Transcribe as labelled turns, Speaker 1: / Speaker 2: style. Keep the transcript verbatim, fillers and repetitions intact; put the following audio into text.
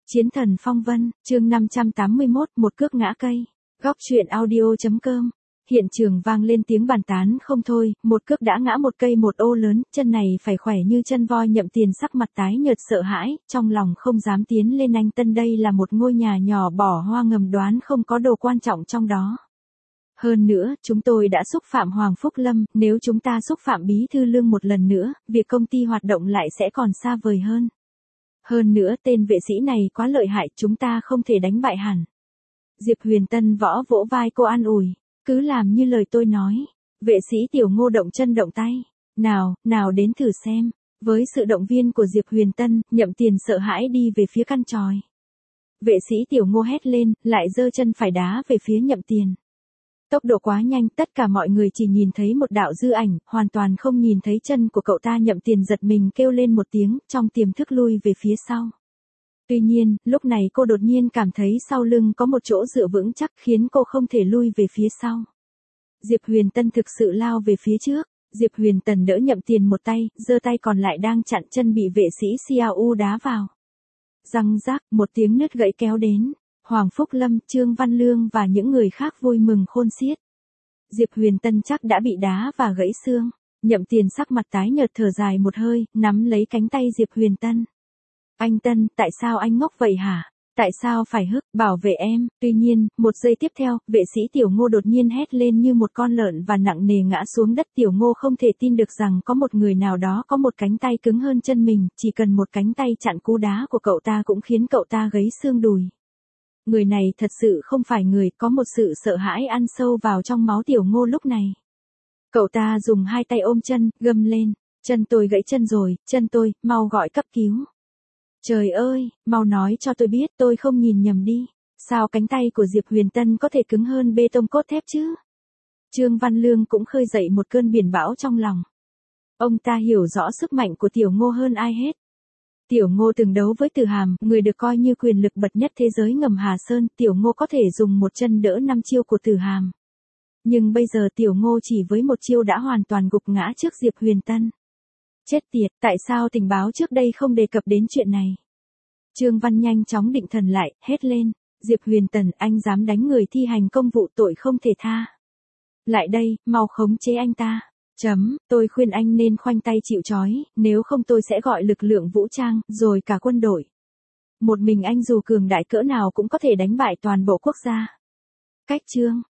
Speaker 1: Chiến thần phong vân, chương năm trăm tám mươi mốt, một cước ngã cây. Góc truyện audio chấm com. Hiện trường vang lên tiếng bàn tán không thôi, một cước đã ngã một cây một ô lớn, chân này phải khỏe như chân voi. Nhậm Tiền sắc mặt tái nhợt sợ hãi, trong lòng không dám tiến lên. Anh Tân đây là một ngôi nhà nhỏ bỏ hoa ngầm, đoán không có đồ quan trọng trong đó. Hơn nữa, chúng tôi đã xúc phạm Hoàng Phúc Lâm, nếu chúng ta xúc phạm Bí Thư Lương một lần nữa, việc công ty hoạt động lại sẽ còn xa vời hơn. Hơn nữa tên vệ sĩ này quá lợi hại, chúng ta không thể đánh bại hẳn. Diệp Huyền Tân võ vỗ vai cô an ủi, cứ làm như lời tôi nói. Vệ sĩ Tiểu Ngô động chân động tay, nào, nào đến thử xem. Với sự động viên của Diệp Huyền Tân, Nhậm Tiền sợ hãi đi về phía căn chòi. Vệ sĩ Tiểu Ngô hét lên, lại giơ chân phải đá về phía Nhậm Tiền. Tốc độ quá nhanh, tất cả mọi người chỉ nhìn thấy một đạo dư ảnh, hoàn toàn không nhìn thấy chân của cậu ta. Nhậm Tiền giật mình kêu lên một tiếng, trong tiềm thức lui về phía sau. Tuy nhiên, lúc này cô đột nhiên cảm thấy sau lưng có một chỗ dựa vững chắc khiến cô không thể lui về phía sau. Diệp Huyền Tân thực sự lao về phía trước. Diệp Huyền Tân đỡ Nhậm Tiền một tay, giơ tay còn lại đang chặn chân bị vệ sĩ Xiao đá vào. Răng rác, một tiếng nứt gãy kéo đến. Hoàng Phúc Lâm, Trương Văn Lương và những người khác vui mừng khôn xiết. Diệp Huyền Tân chắc đã bị đá và gãy xương. Nhậm Tiền sắc mặt tái nhợt thở dài một hơi, nắm lấy cánh tay Diệp Huyền Tân. Anh Tân, tại sao anh ngốc vậy hả? Tại sao phải hức, bảo vệ em? Tuy nhiên, một giây tiếp theo, vệ sĩ Tiểu Ngô đột nhiên hét lên như một con lợn và nặng nề ngã xuống đất. Tiểu Ngô không thể tin được rằng có một người nào đó có một cánh tay cứng hơn chân mình, chỉ cần một cánh tay chặn cú đá của cậu ta cũng khiến cậu ta gãy xương đùi. Người này thật sự không phải người, có một sự sợ hãi ăn sâu vào trong máu Tiểu Ngô lúc này. Cậu ta dùng hai tay ôm chân, gầm lên, chân tôi gãy chân rồi, chân tôi, mau gọi cấp cứu. Trời ơi, mau nói cho tôi biết tôi không nhìn nhầm đi, sao cánh tay của Diệp Huyền Tân có thể cứng hơn bê tông cốt thép chứ? Trương Văn Lương cũng khơi dậy một cơn biển bão trong lòng. Ông ta hiểu rõ sức mạnh của Tiểu Ngô hơn ai hết. Tiểu Ngô từng đấu với Từ Hàm, người được coi như quyền lực bậc nhất thế giới ngầm Hà Sơn. Tiểu Ngô có thể dùng một chân đỡ năm chiêu của Từ Hàm. Nhưng bây giờ Tiểu Ngô chỉ với một chiêu đã hoàn toàn gục ngã trước Diệp Huyền Tân. Chết tiệt, tại sao tình báo trước đây không đề cập đến chuyện này? Trương Văn nhanh chóng định thần lại, hét lên, Diệp Huyền Tân, anh dám đánh người thi hành công vụ, tội không thể tha. Lại đây, mau khống chế anh ta. Chấm, tôi khuyên anh nên khoanh tay chịu trói, nếu không tôi sẽ gọi lực lượng vũ trang, rồi cả quân đội. Một mình anh dù cường đại cỡ nào cũng có thể đánh bại toàn bộ quốc gia. Cách chương.